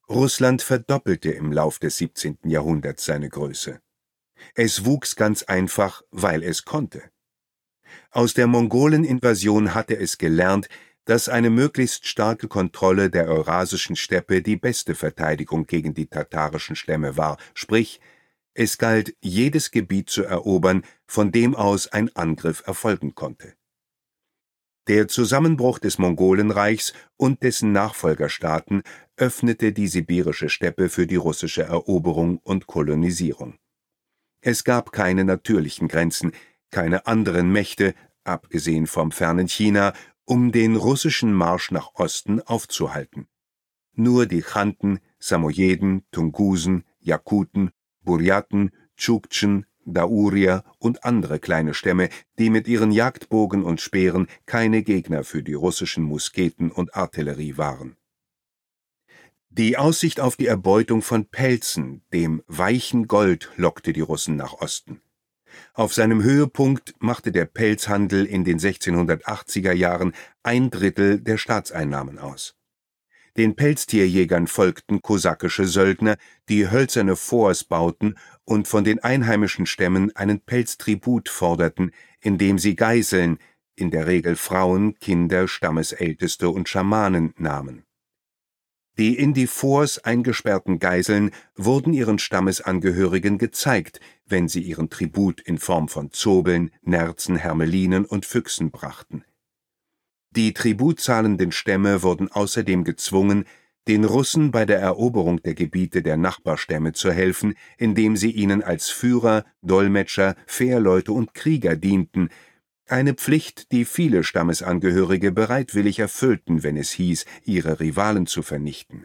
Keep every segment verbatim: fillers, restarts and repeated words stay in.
Russland verdoppelte im Lauf des siebzehnten Jahrhunderts seine Größe. Es wuchs ganz einfach, weil es konnte. Aus der Mongoleninvasion hatte es gelernt, dass eine möglichst starke Kontrolle der eurasischen Steppe die beste Verteidigung gegen die tatarischen Stämme war, sprich, es galt, jedes Gebiet zu erobern, von dem aus ein Angriff erfolgen konnte. Der Zusammenbruch des Mongolenreichs und dessen Nachfolgerstaaten öffnete die sibirische Steppe für die russische Eroberung und Kolonisierung. Es gab keine natürlichen Grenzen, keine anderen Mächte, abgesehen vom fernen China, um den russischen Marsch nach Osten aufzuhalten. Nur die Chanten, Samojeden, Tungusen, Jakuten, Burjaten, Tschuktschen, Daurier und andere kleine Stämme, die mit ihren Jagdbogen und Speeren keine Gegner für die russischen Musketen und Artillerie waren. Die Aussicht auf die Erbeutung von Pelzen, dem weichen Gold, lockte die Russen nach Osten. Auf seinem Höhepunkt machte der Pelzhandel in den sechzehnhundertachtziger Jahren ein Drittel der Staatseinnahmen aus. Den Pelztierjägern folgten kosakische Söldner, die hölzerne Forts bauten und von den einheimischen Stämmen einen Pelztribut forderten, indem sie Geiseln, in der Regel Frauen, Kinder, Stammesälteste und Schamanen, nahmen. Die in die Forts eingesperrten Geiseln wurden ihren Stammesangehörigen gezeigt, wenn sie ihren Tribut in Form von Zobeln, Nerzen, Hermelinen und Füchsen brachten. Die tributzahlenden Stämme wurden außerdem gezwungen, den Russen bei der Eroberung der Gebiete der Nachbarstämme zu helfen, indem sie ihnen als Führer, Dolmetscher, Fährleute und Krieger dienten, eine Pflicht, die viele Stammesangehörige bereitwillig erfüllten, wenn es hieß, ihre Rivalen zu vernichten.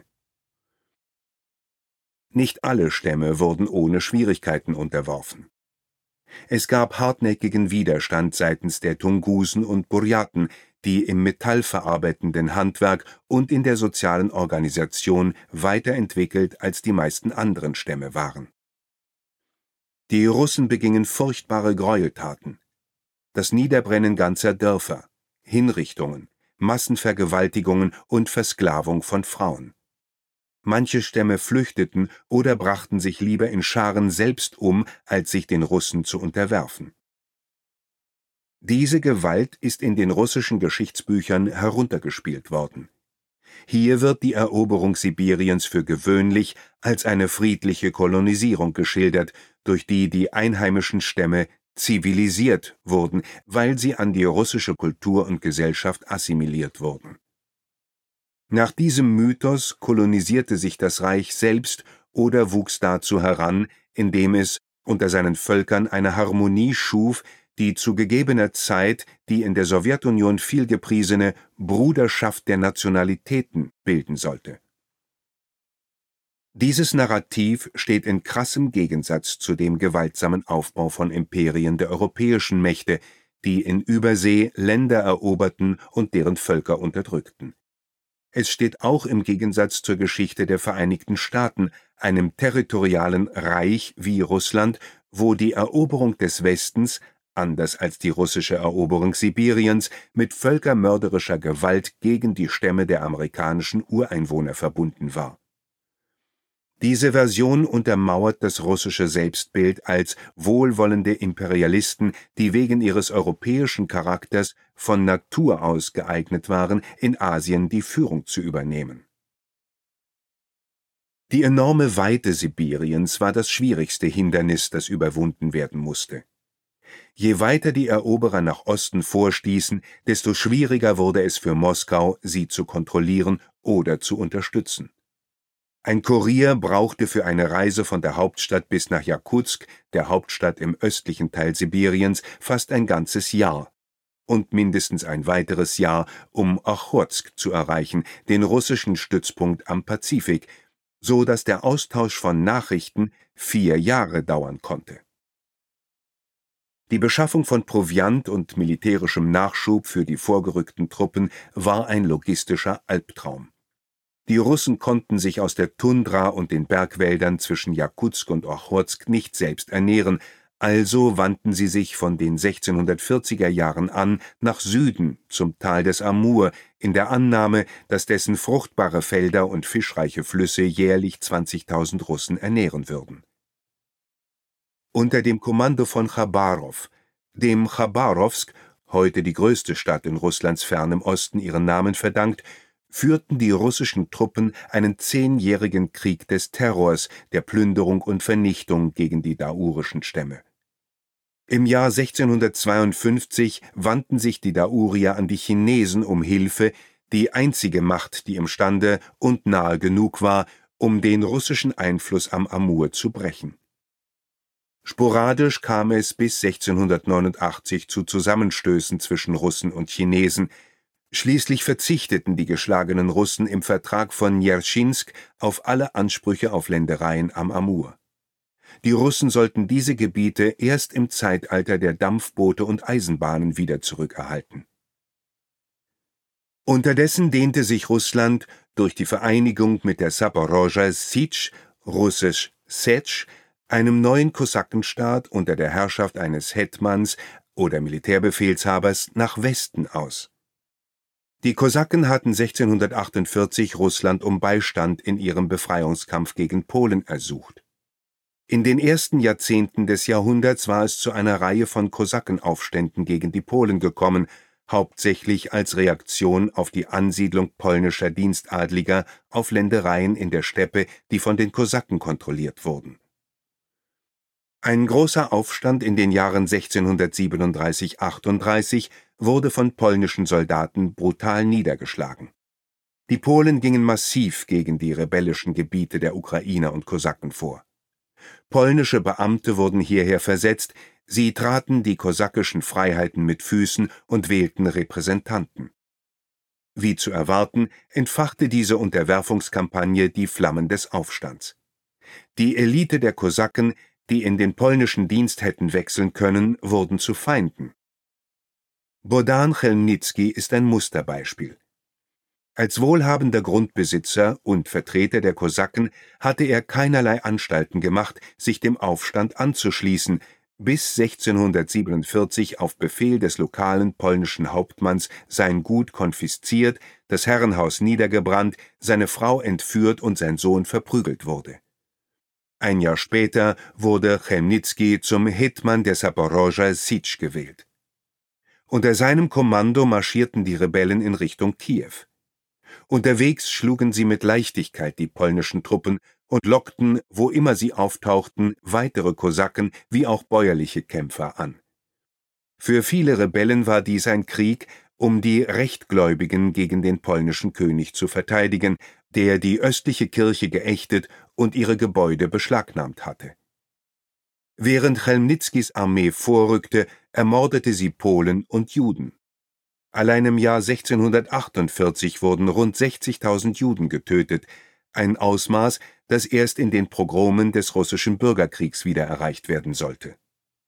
Nicht alle Stämme wurden ohne Schwierigkeiten unterworfen. Es gab hartnäckigen Widerstand seitens der Tungusen und Burjaten, die im metallverarbeitenden Handwerk und in der sozialen Organisation weiterentwickelt als die meisten anderen Stämme waren. Die Russen begingen furchtbare Gräueltaten. Das Niederbrennen ganzer Dörfer, Hinrichtungen, Massenvergewaltigungen und Versklavung von Frauen. Manche Stämme flüchteten oder brachten sich lieber in Scharen selbst um, als sich den Russen zu unterwerfen. Diese Gewalt ist in den russischen Geschichtsbüchern heruntergespielt worden. Hier wird die Eroberung Sibiriens für gewöhnlich als eine friedliche Kolonisierung geschildert, durch die die einheimischen Stämme zivilisiert wurden, weil sie an die russische Kultur und Gesellschaft assimiliert wurden. Nach diesem Mythos kolonisierte sich das Reich selbst oder wuchs dazu heran, indem es unter seinen Völkern eine Harmonie schuf, die zu gegebener Zeit die in der Sowjetunion vielgepriesene Bruderschaft der Nationalitäten bilden sollte. Dieses Narrativ steht in krassem Gegensatz zu dem gewaltsamen Aufbau von Imperien der europäischen Mächte, die in Übersee Länder eroberten und deren Völker unterdrückten. Es steht auch im Gegensatz zur Geschichte der Vereinigten Staaten, einem territorialen Reich wie Russland, wo die Eroberung des Westens, anders als die russische Eroberung Sibiriens, mit völkermörderischer Gewalt gegen die Stämme der amerikanischen Ureinwohner verbunden war. Diese Version untermauert das russische Selbstbild als wohlwollende Imperialisten, die wegen ihres europäischen Charakters von Natur aus geeignet waren, in Asien die Führung zu übernehmen. Die enorme Weite Sibiriens war das schwierigste Hindernis, das überwunden werden musste. Je weiter die Eroberer nach Osten vorstießen, desto schwieriger wurde es für Moskau, sie zu kontrollieren oder zu unterstützen. Ein Kurier brauchte für eine Reise von der Hauptstadt bis nach Jakutsk, der Hauptstadt im östlichen Teil Sibiriens, fast ein ganzes Jahr. Und mindestens ein weiteres Jahr, um Ochotsk zu erreichen, den russischen Stützpunkt am Pazifik, so dass der Austausch von Nachrichten vier Jahre dauern konnte. Die Beschaffung von Proviant und militärischem Nachschub für die vorgerückten Truppen war ein logistischer Albtraum. Die Russen konnten sich aus der Tundra und den Bergwäldern zwischen Jakutsk und Ochotsk nicht selbst ernähren, Also wandten sie sich von den sechzehnhundertvierziger Jahren an nach Süden zum Tal des Amur, in der Annahme, dass dessen fruchtbare Felder und fischreiche Flüsse jährlich zwanzigtausend Russen ernähren würden. Unter dem Kommando von Chabarow, dem Chabarowsk, heute die größte Stadt in Russlands fernem Osten, ihren Namen verdankt, führten die russischen Truppen einen zehnjährigen Krieg des Terrors, der Plünderung und Vernichtung gegen die daurischen Stämme. Im Jahr sechzehnhundertzweiundfünfzig wandten sich die Daurier an die Chinesen um Hilfe, die einzige Macht, die imstande und nahe genug war, um den russischen Einfluss am Amur zu brechen. Sporadisch kam es bis sechzehnhundertneunundachtzig zu Zusammenstößen zwischen Russen und Chinesen. Schließlich verzichteten die geschlagenen Russen im Vertrag von Njertschinsk auf alle Ansprüche auf Ländereien am Amur. Die Russen sollten diese Gebiete erst im Zeitalter der Dampfboote und Eisenbahnen wieder zurückerhalten. Unterdessen dehnte sich Russland durch die Vereinigung mit der Saporoschja Sitsch, russisch Setsch, einem neuen Kosakenstaat unter der Herrschaft eines Hetmans oder Militärbefehlshabers, nach Westen aus. Die Kosaken hatten sechzehnhundertachtundvierzig Russland um Beistand in ihrem Befreiungskampf gegen Polen ersucht. In den ersten Jahrzehnten des Jahrhunderts war es zu einer Reihe von Kosakenaufständen gegen die Polen gekommen, hauptsächlich als Reaktion auf die Ansiedlung polnischer Dienstadliger auf Ländereien in der Steppe, die von den Kosaken kontrolliert wurden. Ein großer Aufstand in den Jahren sechzehnhundertsiebenunddreißig achtunddreißig wurde von polnischen Soldaten brutal niedergeschlagen. Die Polen gingen massiv gegen die rebellischen Gebiete der Ukrainer und Kosaken vor. Polnische Beamte wurden hierher versetzt, sie traten die kosakischen Freiheiten mit Füßen und wählten Repräsentanten. Wie zu erwarten, entfachte diese Unterwerfungskampagne die Flammen des Aufstands. Die Elite der Kosaken, die in den polnischen Dienst hätten wechseln können, wurden zu Feinden. Bohdan Chmelnyzkyj ist ein Musterbeispiel. Als wohlhabender Grundbesitzer und Vertreter der Kosaken hatte er keinerlei Anstalten gemacht, sich dem Aufstand anzuschließen, bis sechzehnhundertsiebenundvierzig auf Befehl des lokalen polnischen Hauptmanns sein Gut konfisziert, das Herrenhaus niedergebrannt, seine Frau entführt und sein Sohn verprügelt wurde. Ein Jahr später wurde Chmelnyzkyj zum Hetman der Saporoschja Sitsch gewählt. Unter seinem Kommando marschierten die Rebellen in Richtung Kiew. Unterwegs schlugen sie mit Leichtigkeit die polnischen Truppen und lockten, wo immer sie auftauchten, weitere Kosaken wie auch bäuerliche Kämpfer an. Für viele Rebellen war dies ein Krieg, um die Rechtgläubigen gegen den polnischen König zu verteidigen, der die östliche Kirche geächtet und ihre Gebäude beschlagnahmt hatte. Während Chmelnyzkyjs Armee vorrückte, ermordete sie Polen und Juden. Allein im Jahr sechzehnhundertachtundvierzig wurden rund sechzigtausend Juden getötet, ein Ausmaß, das erst in den Pogromen des russischen Bürgerkriegs wieder erreicht werden sollte.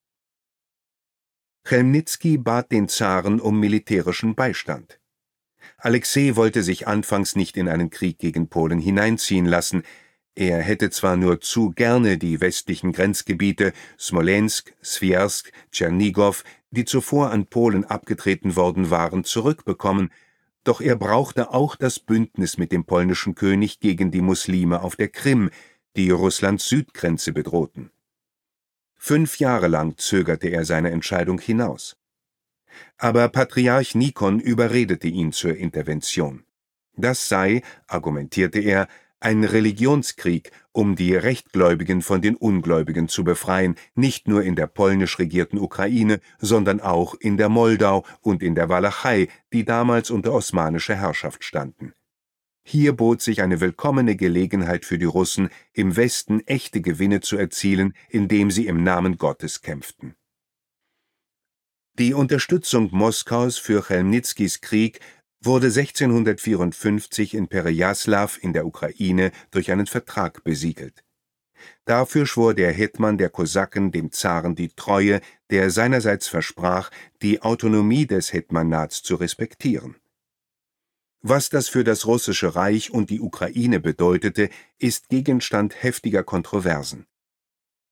Chmelnyzkyj bat den Zaren um militärischen Beistand. Alexei wollte sich anfangs nicht in einen Krieg gegen Polen hineinziehen lassen. Er hätte zwar nur zu gerne die westlichen Grenzgebiete Smolensk, Swiersk, Tschernigow, die zuvor an Polen abgetreten worden waren, zurückbekommen, doch er brauchte auch das Bündnis mit dem polnischen König gegen die Muslime auf der Krim, die Russlands Südgrenze bedrohten. Fünf Jahre lang zögerte er seine Entscheidung hinaus. Aber Patriarch Nikon überredete ihn zur Intervention. Das sei, argumentierte er, ein Religionskrieg, um die Rechtgläubigen von den Ungläubigen zu befreien, nicht nur in der polnisch regierten Ukraine, sondern auch in der Moldau und in der Walachei, die damals unter osmanischer Herrschaft standen. Hier bot sich eine willkommene Gelegenheit für die Russen, im Westen echte Gewinne zu erzielen, indem sie im Namen Gottes kämpften. Die Unterstützung Moskaus für Chmelnyzkyjs Krieg wurde sechzehnhundertvierundfünfzig in Perejaslaw in der Ukraine durch einen Vertrag besiegelt. Dafür schwor der Hetman der Kosaken dem Zaren die Treue, der seinerseits versprach, die Autonomie des Hetmanats zu respektieren. Was das für das Russische Reich und die Ukraine bedeutete, ist Gegenstand heftiger Kontroversen.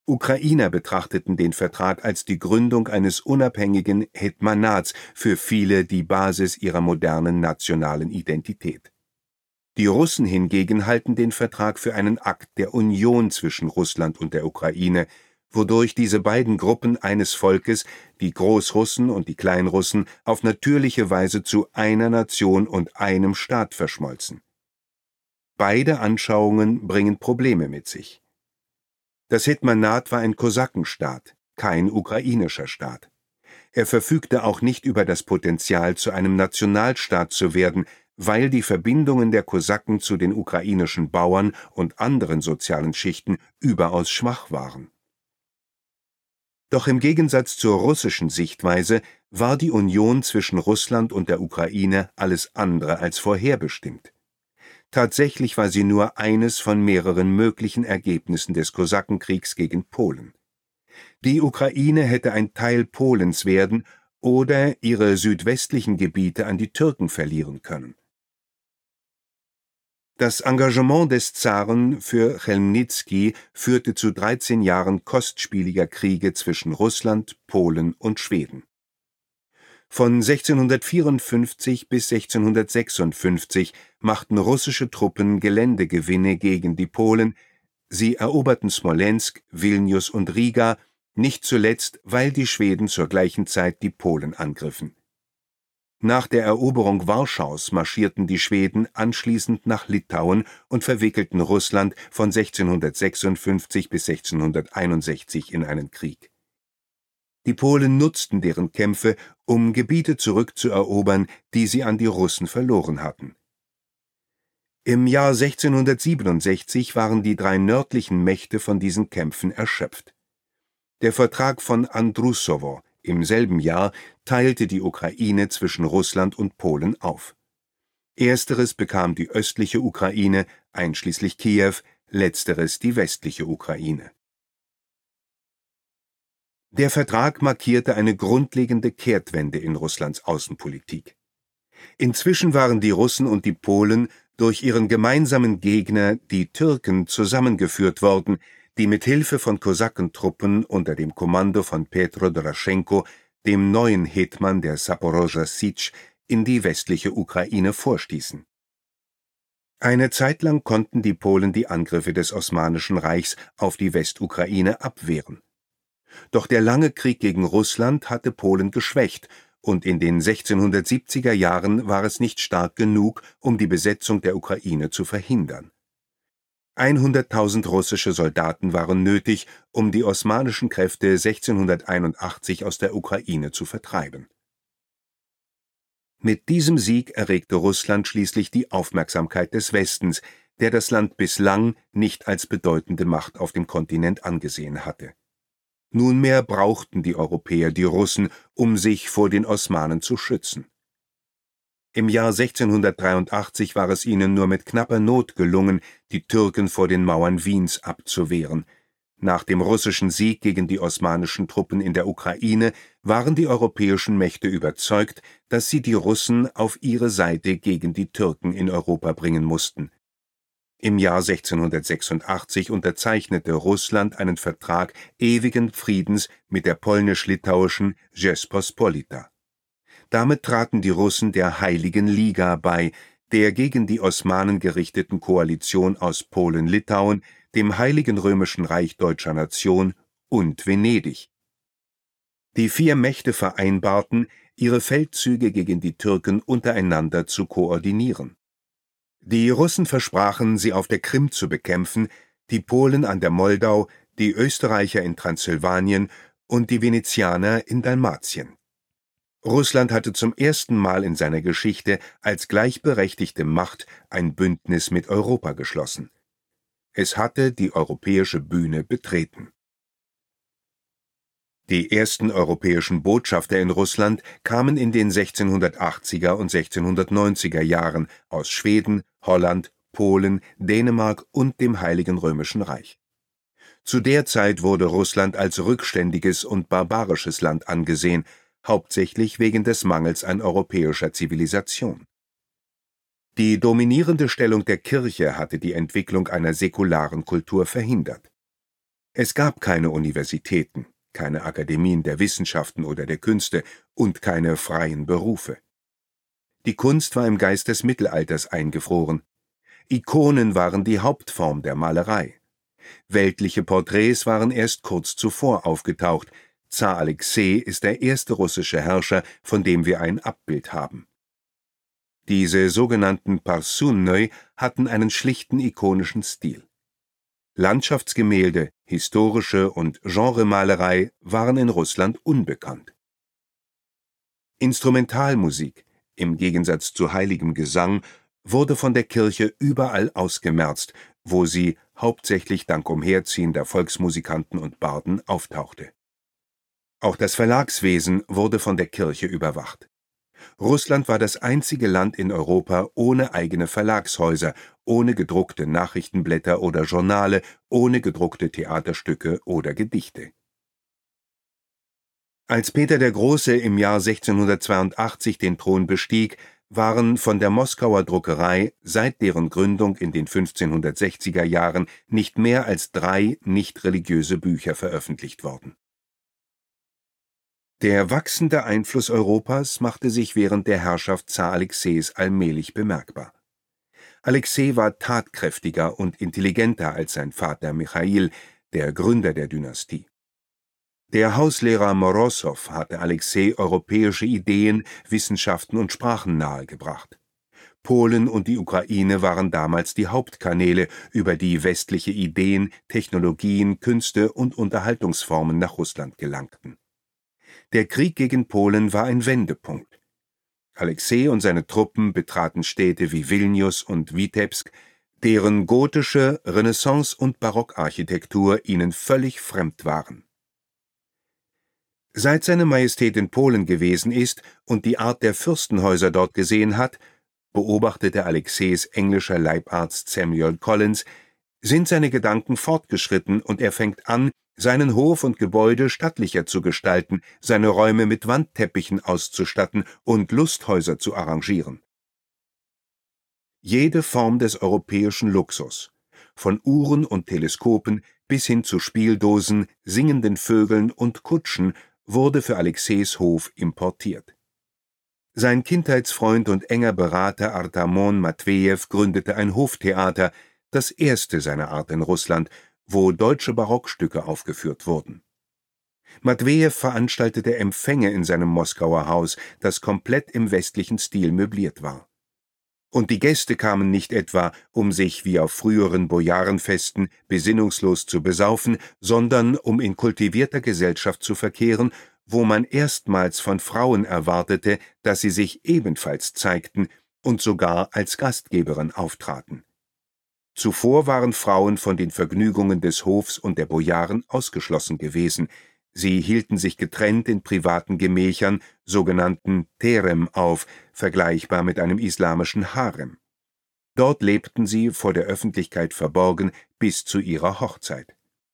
Ukrainer betrachteten den Vertrag als die Gründung eines unabhängigen Hetmanats, für viele die Basis ihrer modernen nationalen Identität. Die Russen hingegen halten den Vertrag für einen Akt der Union zwischen Russland und der Ukraine, wodurch diese beiden Gruppen eines Volkes, die Großrussen und die Kleinrussen, auf natürliche Weise zu einer Nation und einem Staat verschmolzen. Beide Anschauungen bringen Probleme mit sich. Das Hetmanat war ein Kosakenstaat, kein ukrainischer Staat. Er verfügte auch nicht über das Potenzial, zu einem Nationalstaat zu werden, weil die Verbindungen der Kosaken zu den ukrainischen Bauern und anderen sozialen Schichten überaus schwach waren. Doch im Gegensatz zur russischen Sichtweise war die Union zwischen Russland und der Ukraine alles andere als vorherbestimmt. Tatsächlich war sie nur eines von mehreren möglichen Ergebnissen des Kosakenkriegs gegen Polen. Die Ukraine hätte ein Teil Polens werden oder ihre südwestlichen Gebiete an die Türken verlieren können. Das Engagement des Zaren für Chmelnyzkyj führte zu dreizehn Jahren kostspieliger Kriege zwischen Russland, Polen und Schweden. Von sechzehnhundertvierundfünfzig bis sechzehnhundertsechsundfünfzig machten russische Truppen Geländegewinne gegen die Polen, sie eroberten Smolensk, Vilnius und Riga, nicht zuletzt, weil die Schweden zur gleichen Zeit die Polen angriffen. Nach der Eroberung Warschaus marschierten die Schweden anschließend nach Litauen und verwickelten Russland von sechzehnhundertsechsundfünfzig bis sechzehnhunderteinundsechzig in einen Krieg. Die Polen nutzten deren Kämpfe, um Gebiete zurückzuerobern, die sie an die Russen verloren hatten. Im Jahr sechzehnhundertsiebenundsechzig waren die drei nördlichen Mächte von diesen Kämpfen erschöpft. Der Vertrag von Andrusowo im selben Jahr teilte die Ukraine zwischen Russland und Polen auf. Ersteres bekam die östliche Ukraine, einschließlich Kiew, letzteres die westliche Ukraine. Der Vertrag markierte eine grundlegende Kehrtwende in Russlands Außenpolitik. Inzwischen waren die Russen und die Polen durch ihren gemeinsamen Gegner, die Türken, zusammengeführt worden, die mit Hilfe von Kosakentruppen unter dem Kommando von Petro Doroschenko, dem neuen Hetman der Saporoschja Sitsch, in die westliche Ukraine vorstießen. Eine Zeit lang konnten die Polen die Angriffe des Osmanischen Reichs auf die Westukraine abwehren. Doch der lange Krieg gegen Russland hatte Polen geschwächt, und in den sechzehnhundertsiebziger Jahren war es nicht stark genug, um die Besetzung der Ukraine zu verhindern. hunderttausend russische Soldaten waren nötig, um die osmanischen Kräfte sechzehnhunderteinundachtzig aus der Ukraine zu vertreiben. Mit diesem Sieg erregte Russland schließlich die Aufmerksamkeit des Westens, der das Land bislang nicht als bedeutende Macht auf dem Kontinent angesehen hatte. Nunmehr brauchten die Europäer die Russen, um sich vor den Osmanen zu schützen. Im Jahr sechzehnhundertdreiundachtzig war es ihnen nur mit knapper Not gelungen, die Türken vor den Mauern Wiens abzuwehren. Nach dem russischen Sieg gegen die osmanischen Truppen in der Ukraine waren die europäischen Mächte überzeugt, dass sie die Russen auf ihre Seite gegen die Türken in Europa bringen mussten. Im Jahr sechzehnhundertsechsundachtzig unterzeichnete Russland einen Vertrag ewigen Friedens mit der polnisch-litauischen Rzeczpospolita. Damit traten die Russen der Heiligen Liga bei, der gegen die Osmanen gerichteten Koalition aus Polen, Litauen, dem Heiligen Römischen Reich Deutscher Nation und Venedig. Die vier Mächte vereinbarten, ihre Feldzüge gegen die Türken untereinander zu koordinieren. Die Russen versprachen, sie auf der Krim zu bekämpfen, die Polen an der Moldau, die Österreicher in Transsilvanien und die Venezianer in Dalmatien. Russland hatte zum ersten Mal in seiner Geschichte als gleichberechtigte Macht ein Bündnis mit Europa geschlossen. Es hatte die europäische Bühne betreten. Die ersten europäischen Botschafter in Russland kamen in den sechzehnhundertachtziger und sechzehnhundertneunziger Jahren aus Schweden, Holland, Polen, Dänemark und dem Heiligen Römischen Reich. Zu der Zeit wurde Russland als rückständiges und barbarisches Land angesehen, hauptsächlich wegen des Mangels an europäischer Zivilisation. Die dominierende Stellung der Kirche hatte die Entwicklung einer säkularen Kultur verhindert. Es gab keine Universitäten, keine Akademien der Wissenschaften oder der Künste und keine freien Berufe. Die Kunst war im Geist des Mittelalters eingefroren. Ikonen waren die Hauptform der Malerei. Weltliche Porträts waren erst kurz zuvor aufgetaucht. Zar Alexei ist der erste russische Herrscher, von dem wir ein Abbild haben. Diese sogenannten Parsunoi hatten einen schlichten ikonischen Stil. Landschaftsgemälde, historische und Genremalerei waren in Russland unbekannt. Instrumentalmusik, im Gegensatz zu heiligem Gesang, wurde von der Kirche überall ausgemerzt, wo sie, hauptsächlich dank umherziehender Volksmusikanten und Barden, auftauchte. Auch das Verlagswesen wurde von der Kirche überwacht. Russland war das einzige Land in Europa ohne eigene Verlagshäuser, ohne gedruckte Nachrichtenblätter oder Journale, ohne gedruckte Theaterstücke oder Gedichte. Als Peter der Große im Jahr sechzehnhundertzweiundachtzig den Thron bestieg, waren von der Moskauer Druckerei seit deren Gründung in den fünfzehnhundertsechziger Jahren nicht mehr als drei nicht-religiöse Bücher veröffentlicht worden. Der wachsende Einfluss Europas machte sich während der Herrschaft Zar Alexeis allmählich bemerkbar. Alexei war tatkräftiger und intelligenter als sein Vater Michail, der Gründer der Dynastie. Der Hauslehrer Morosow hatte Alexei europäische Ideen, Wissenschaften und Sprachen nahegebracht. Polen und die Ukraine waren damals die Hauptkanäle, über die westliche Ideen, Technologien, Künste und Unterhaltungsformen nach Russland gelangten. Der Krieg gegen Polen war ein Wendepunkt. Alexei und seine Truppen betraten Städte wie Vilnius und Witebsk, deren gotische Renaissance- und Barockarchitektur ihnen völlig fremd waren. Seit seine Majestät in Polen gewesen ist und die Art der Fürstenhäuser dort gesehen hat, beobachtete Alexeis englischer Leibarzt Samuel Collins, sind seine Gedanken fortgeschritten und er fängt an, seinen Hof und Gebäude stattlicher zu gestalten, seine Räume mit Wandteppichen auszustatten und Lusthäuser zu arrangieren. Jede Form des europäischen Luxus, von Uhren und Teleskopen bis hin zu Spieldosen, singenden Vögeln und Kutschen, wurde für Alexeis Hof importiert. Sein Kindheitsfreund und enger Berater Artamon Matwejew gründete ein Hoftheater, das erste seiner Art in Russland, wo deutsche Barockstücke aufgeführt wurden. Matwejew veranstaltete Empfänge in seinem Moskauer Haus, das komplett im westlichen Stil möbliert war. Und die Gäste kamen nicht etwa, um sich wie auf früheren Bojarenfesten besinnungslos zu besaufen, sondern um in kultivierter Gesellschaft zu verkehren, wo man erstmals von Frauen erwartete, dass sie sich ebenfalls zeigten und sogar als Gastgeberin auftraten. Zuvor waren Frauen von den Vergnügungen des Hofs und der Bojaren ausgeschlossen gewesen. Sie hielten sich getrennt in privaten Gemächern, sogenannten Terem, auf, vergleichbar mit einem islamischen Harem. Dort lebten sie vor der Öffentlichkeit verborgen bis zu ihrer Hochzeit.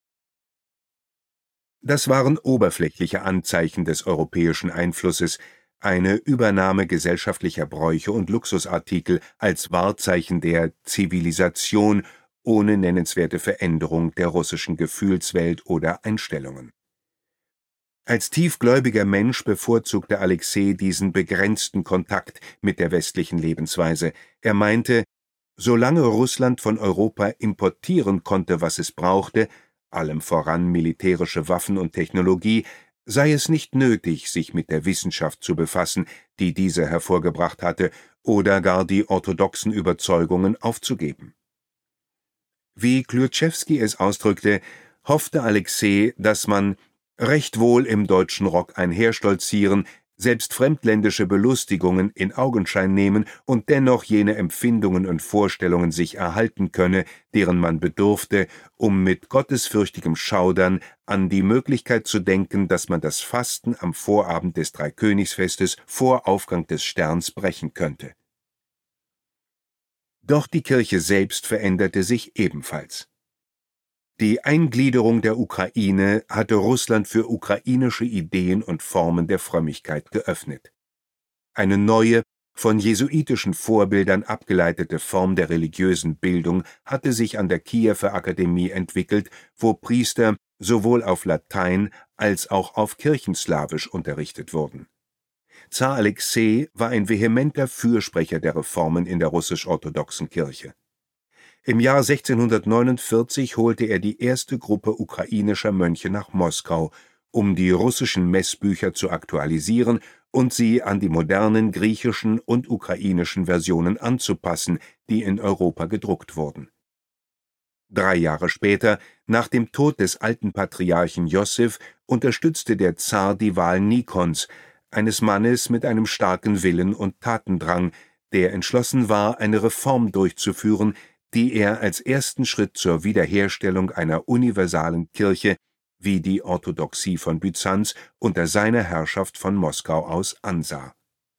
Das waren oberflächliche Anzeichen des europäischen Einflusses, eine Übernahme gesellschaftlicher Bräuche und Luxusartikel als Wahrzeichen der Zivilisation ohne nennenswerte Veränderung der russischen Gefühlswelt oder Einstellungen. Als tiefgläubiger Mensch bevorzugte Alexei diesen begrenzten Kontakt mit der westlichen Lebensweise. Er meinte, solange Russland von Europa importieren konnte, was es brauchte, allem voran militärische Waffen und Technologie, sei es nicht nötig, sich mit der Wissenschaft zu befassen, die diese hervorgebracht hatte, oder gar die orthodoxen Überzeugungen aufzugeben. Wie Klutschewski es ausdrückte, hoffte Alexei, dass man recht wohl im deutschen Rock einherstolzieren, selbst fremdländische Belustigungen in Augenschein nehmen und dennoch jene Empfindungen und Vorstellungen sich erhalten könne, deren man bedurfte, um mit gottesfürchtigem Schaudern an die Möglichkeit zu denken, dass man das Fasten am Vorabend des Dreikönigsfestes vor Aufgang des Sterns brechen könnte. Doch die Kirche selbst veränderte sich ebenfalls. Die Eingliederung der Ukraine hatte Russland für ukrainische Ideen und Formen der Frömmigkeit geöffnet. Eine neue, von jesuitischen Vorbildern abgeleitete Form der religiösen Bildung hatte sich an der Kiewer Akademie entwickelt, wo Priester sowohl auf Latein als auch auf Kirchenslawisch unterrichtet wurden. Zar Alexei war ein vehementer Fürsprecher der Reformen in der russisch-orthodoxen Kirche. Im Jahr sechzehnhundertneunundvierzig holte er die erste Gruppe ukrainischer Mönche nach Moskau, um die russischen Messbücher zu aktualisieren und sie an die modernen griechischen und ukrainischen Versionen anzupassen, die in Europa gedruckt wurden. Drei Jahre später, nach dem Tod des alten Patriarchen Jossif, unterstützte der Zar die Wahl Nikons, eines Mannes mit einem starken Willen und Tatendrang, der entschlossen war, eine Reform durchzuführen, die er als ersten Schritt zur Wiederherstellung einer universalen Kirche wie die Orthodoxie von Byzanz unter seiner Herrschaft von Moskau aus ansah.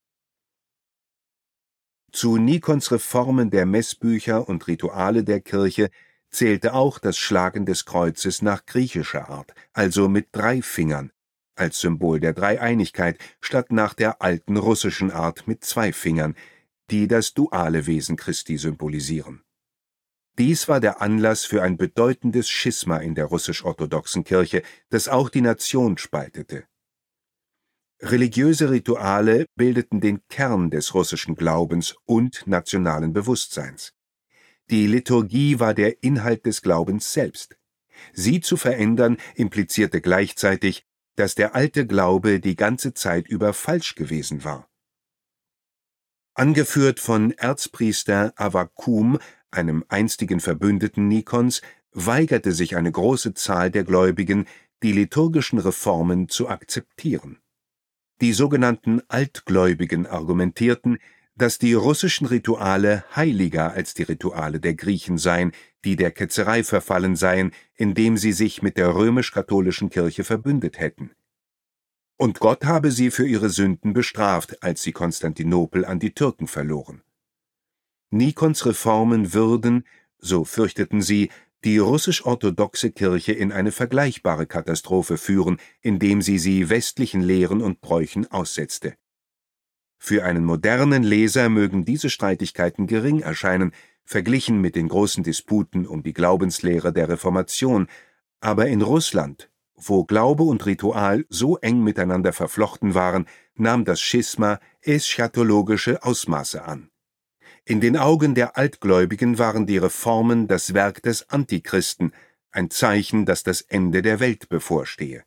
Zu Nikons Reformen der Messbücher und Rituale der Kirche zählte auch das Schlagen des Kreuzes nach griechischer Art, also mit drei Fingern, als Symbol der Dreieinigkeit, statt nach der alten russischen Art mit zwei Fingern, die das duale Wesen Christi symbolisieren. Dies war der Anlass für ein bedeutendes Schisma in der russisch-orthodoxen Kirche, das auch die Nation spaltete. Religiöse Rituale bildeten den Kern des russischen Glaubens und nationalen Bewusstseins. Die Liturgie war der Inhalt des Glaubens selbst. Sie zu verändern implizierte gleichzeitig, dass der alte Glaube die ganze Zeit über falsch gewesen war. Angeführt von Erzpriester Avakum, einem einstigen Verbündeten Nikons, weigerte sich eine große Zahl der Gläubigen, die liturgischen Reformen zu akzeptieren. Die sogenannten Altgläubigen argumentierten, dass die russischen Rituale heiliger als die Rituale der Griechen seien, die der Ketzerei verfallen seien, indem sie sich mit der römisch-katholischen Kirche verbündet hätten. Und Gott habe sie für ihre Sünden bestraft, als sie Konstantinopel an die Türken verloren. Nikons Reformen würden, so fürchteten sie, die russisch-orthodoxe Kirche in eine vergleichbare Katastrophe führen, indem sie sie westlichen Lehren und Bräuchen aussetzte. Für einen modernen Leser mögen diese Streitigkeiten gering erscheinen, verglichen mit den großen Disputen um die Glaubenslehre der Reformation, aber in Russland, wo Glaube und Ritual so eng miteinander verflochten waren, nahm das Schisma eschatologische Ausmaße an. In den Augen der Altgläubigen waren die Reformen das Werk des Antichristen, ein Zeichen, dass das Ende der Welt bevorstehe.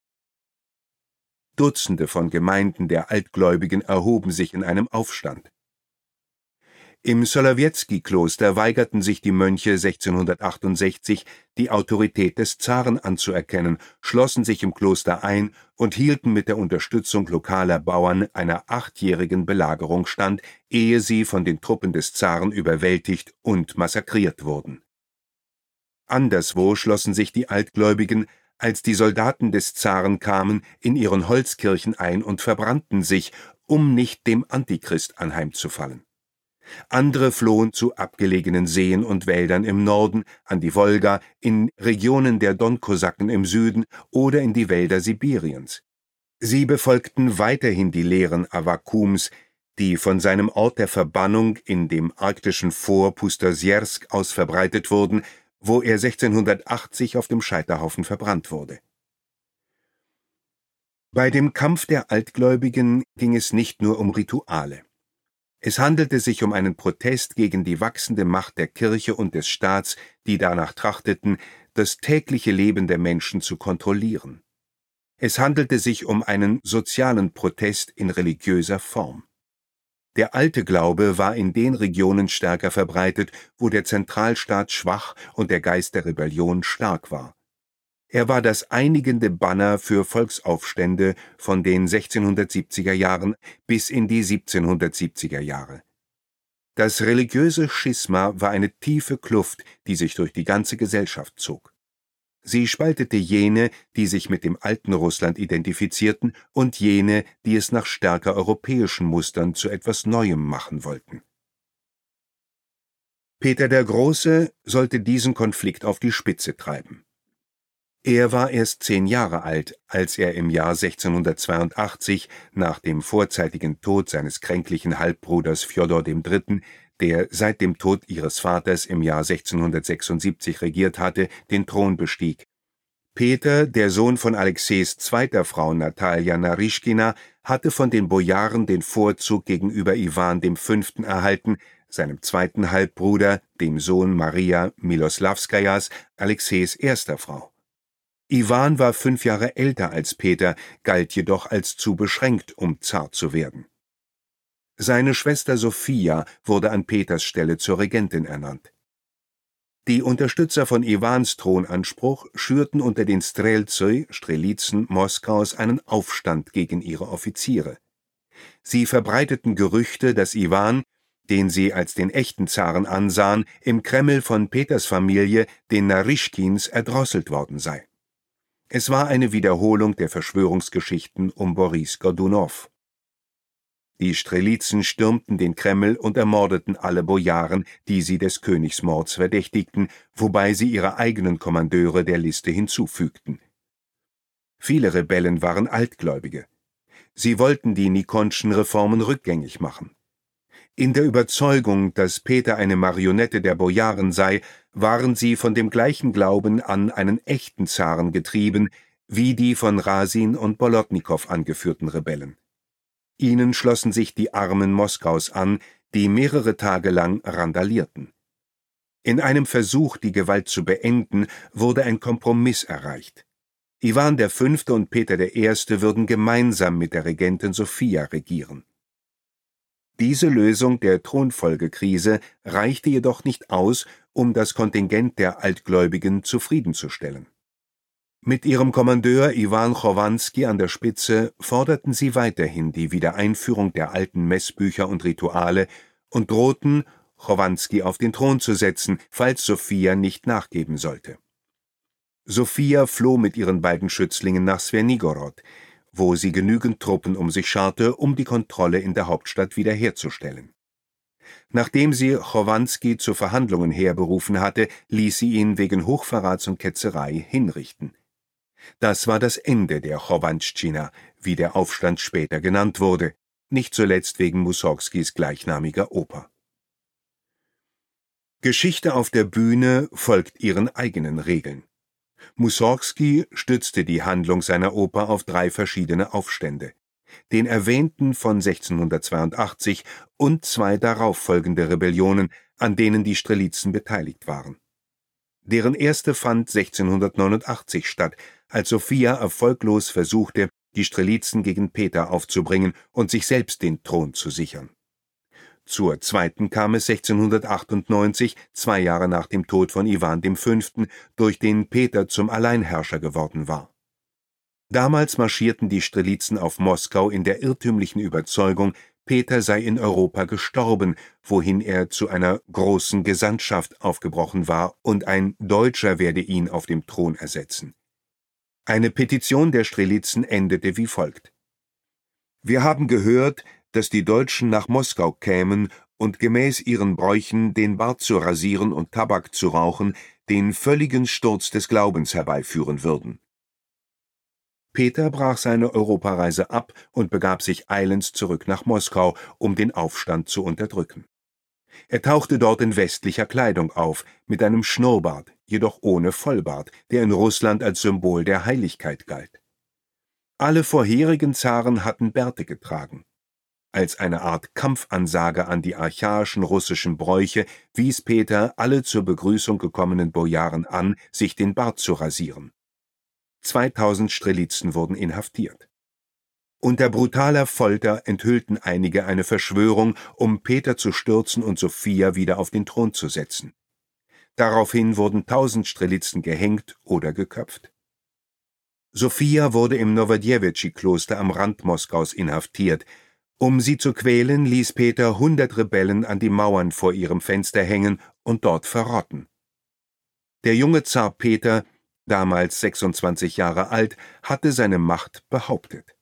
Dutzende von Gemeinden der Altgläubigen erhoben sich in einem Aufstand. Im Solowjetski-Kloster weigerten sich die Mönche sechzehnhundertachtundsechzig, die Autorität des Zaren anzuerkennen, schlossen sich im Kloster ein und hielten mit der Unterstützung lokaler Bauern einer achtjährigen Belagerung stand, ehe sie von den Truppen des Zaren überwältigt und massakriert wurden. Anderswo schlossen sich die Altgläubigen, als die Soldaten des Zaren kamen, in ihren Holzkirchen ein und verbrannten sich, um nicht dem Antichrist anheimzufallen. Andere flohen zu abgelegenen Seen und Wäldern im Norden, an die Wolga, in Regionen der Donkosaken im Süden oder in die Wälder Sibiriens. Sie befolgten weiterhin die Lehren Avakums, die von seinem Ort der Verbannung in dem arktischen Fort Pustosjersk aus verbreitet wurden, wo er sechzehnhundertachtzig auf dem Scheiterhaufen verbrannt wurde. Bei dem Kampf der Altgläubigen ging es nicht nur um Rituale. Es handelte sich um einen Protest gegen die wachsende Macht der Kirche und des Staats, die danach trachteten, das tägliche Leben der Menschen zu kontrollieren. Es handelte sich um einen sozialen Protest in religiöser Form. Der alte Glaube war in den Regionen stärker verbreitet, wo der Zentralstaat schwach und der Geist der Rebellion stark war. Er war das einigende Banner für Volksaufstände von den sechzehnhundertsiebziger Jahren bis in die siebzehnhundertsiebziger Jahre. Das religiöse Schisma war eine tiefe Kluft, die sich durch die ganze Gesellschaft zog. Sie spaltete jene, die sich mit dem alten Russland identifizierten, und jene, die es nach stärker europäischen Mustern zu etwas Neuem machen wollten. Peter der Große sollte diesen Konflikt auf die Spitze treiben. Er war erst zehn Jahre alt, als er im Jahr sechzehnhundertzweiundachtzig nach dem vorzeitigen Tod seines kränklichen Halbbruders Fjodor der Dritte., der seit dem Tod ihres Vaters im Jahr sechzehnhundertsechsundsiebzig regiert hatte, den Thron bestieg. Peter, der Sohn von Alexeis zweiter Frau Natalja Naryschkina, hatte von den Bojaren den Vorzug gegenüber Iwan dem Fünften erhalten, seinem zweiten Halbbruder, dem Sohn Maria Miloslawskajas, Alexeis erster Frau. Iwan war fünf Jahre älter als Peter, galt jedoch als zu beschränkt, um Zar zu werden. Seine Schwester Sophia wurde an Peters Stelle zur Regentin ernannt. Die Unterstützer von Iwans Thronanspruch schürten unter den Streltsy, Strelitzen Moskaus, einen Aufstand gegen ihre Offiziere. Sie verbreiteten Gerüchte, dass Iwan, den sie als den echten Zaren ansahen, im Kreml von Peters Familie, den Naryschkins, erdrosselt worden sei. Es war eine Wiederholung der Verschwörungsgeschichten um Boris Godunow. Die Strelitzen stürmten den Kreml und ermordeten alle Bojaren, die sie des Königsmords verdächtigten, wobei sie ihre eigenen Kommandeure der Liste hinzufügten. Viele Rebellen waren Altgläubige. Sie wollten die Nikonschen Reformen rückgängig machen. In der Überzeugung, dass Peter eine Marionette der Bojaren sei, waren sie von dem gleichen Glauben an einen echten Zaren getrieben, wie die von Rasin und Bolotnikow angeführten Rebellen. Ihnen schlossen sich die Armen Moskaus an, die mehrere Tage lang randalierten. In einem Versuch, die Gewalt zu beenden, wurde ein Kompromiss erreicht. Iwan der Fünfte und Peter der Erste würden gemeinsam mit der Regentin Sophia regieren. Diese Lösung der Thronfolgekrise reichte jedoch nicht aus, um das Kontingent der Altgläubigen zufriedenzustellen. Mit ihrem Kommandeur Iwan Chowanski an der Spitze forderten sie weiterhin die Wiedereinführung der alten Messbücher und Rituale und drohten, Chowanski auf den Thron zu setzen, falls Sophia nicht nachgeben sollte. Sophia floh mit ihren beiden Schützlingen nach Swenigorod, wo sie genügend Truppen um sich scharte, um die Kontrolle in der Hauptstadt wiederherzustellen. Nachdem sie Chowanski zu Verhandlungen herberufen hatte, ließ sie ihn wegen Hochverrats und Ketzerei hinrichten. Das war das Ende der Chowantschina, wie der Aufstand später genannt wurde, nicht zuletzt wegen Mussorgskis gleichnamiger Oper. Geschichte auf der Bühne folgt ihren eigenen Regeln. Mussorgski stützte die Handlung seiner Oper auf drei verschiedene Aufstände: den erwähnten von sechzehnhundertzweiundachtzig und zwei darauffolgende Rebellionen, an denen die Strelitzen beteiligt waren. Deren erste fand sechzehnhundertneunundachtzig statt, als Sophia erfolglos versuchte, die Strelitzen gegen Peter aufzubringen und sich selbst den Thron zu sichern. Zur zweiten kam es sechzehnhundertachtundneunzig, zwei Jahre nach dem Tod von Iwan dem Fünften, durch den Peter zum Alleinherrscher geworden war. Damals marschierten die Strelitzen auf Moskau in der irrtümlichen Überzeugung, Peter sei in Europa gestorben, wohin er zu einer großen Gesandtschaft aufgebrochen war, und ein Deutscher werde ihn auf dem Thron ersetzen. Eine Petition der Strelitzen endete wie folgt: Wir haben gehört, dass die Deutschen nach Moskau kämen und gemäß ihren Bräuchen, den Bart zu rasieren und Tabak zu rauchen, den völligen Sturz des Glaubens herbeiführen würden. Peter brach seine Europareise ab und begab sich eilends zurück nach Moskau, um den Aufstand zu unterdrücken. Er tauchte dort in westlicher Kleidung auf, mit einem Schnurrbart, jedoch ohne Vollbart, der in Russland als Symbol der Heiligkeit galt. Alle vorherigen Zaren hatten Bärte getragen. Als eine Art Kampfansage an die archaischen russischen Bräuche wies Peter alle zur Begrüßung gekommenen Bojaren an, sich den Bart zu rasieren. zweitausend Strelitzen wurden inhaftiert. Unter brutaler Folter enthüllten einige eine Verschwörung, um Peter zu stürzen und Sophia wieder auf den Thron zu setzen. Daraufhin wurden tausend Strelitzen gehängt oder geköpft. Sophia wurde im Nowodjewitschi-Kloster am Rand Moskaus inhaftiert. Um sie zu quälen, ließ Peter hundert Rebellen an die Mauern vor ihrem Fenster hängen und dort verrotten. Der junge Zar Peter, damals sechsundzwanzig Jahre alt, hatte seine Macht behauptet.